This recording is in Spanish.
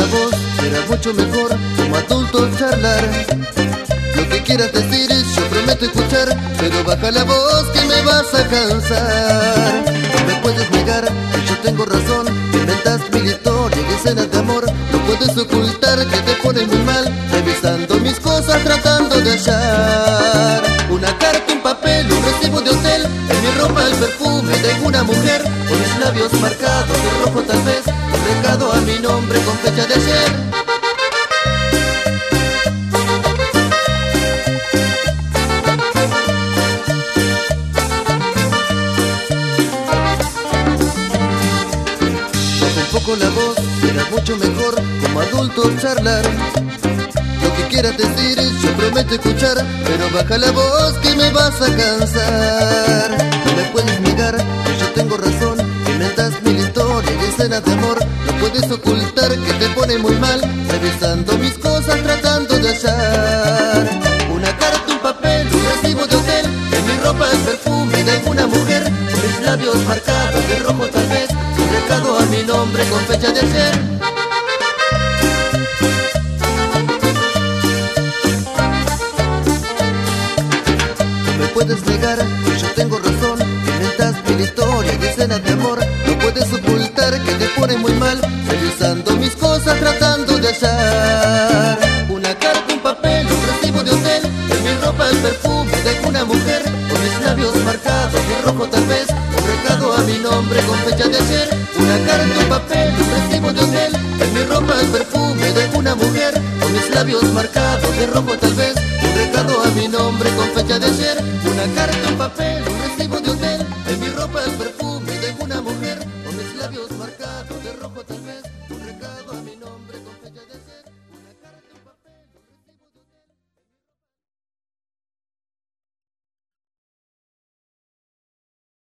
voz, será mucho mejor como adultos charlar. Lo que quieras decir yo prometo escuchar, pero baja la voz que me vas a cansar. No me puedes negar que yo tengo razón, que inventas mil historias y escenas de amor. No puedes ocultar que te pones muy mal, revisando mis cosas tratando de hallar una carta, un papel, un recibo de hotel, en mi ropa el perfume de una mujer, con mis labios marcados de rojo tal vez, un recado a mi nombre con fecha de ayer. La voz será mucho mejor como adultos charlar. Lo que quieras decir yo prometo escuchar, pero baja la voz que me vas a cansar. No me puedes negar que yo tengo razón, que inventas mil historias y escenas de amor. No puedes ocultar que te pone muy mal, revisando mis cosas tratando de hallar una carta, un papel, un recibo de hotel, en mi ropa el perfume de una mujer, con mis labios marcados de rojo tal vez, un recado a mi nombre con fecha de ayer. No me puedes negar que yo tengo razón, que inventas mil historias y escenas de amor. No puedes ocultar que te pone muy mal, revisando mis cosas tratando de hallar una carta, un papel, un recibo de hotel, en mi ropa el perfume de una mujer, con mis labios marcados de rojo tal vez, un recado a mi nombre con fecha de ayer. Una carta, un papel, un recibo de hotel, en mi ropa el perfume de una mujer, con mis labios marcados de rojo tal vez, un recado a mi nombre con fecha de ayer. Una carta, un papel, un recibo de hotel, en mi ropa el perfume de una mujer, con mis labios marcados de rojo tal vez, un recado a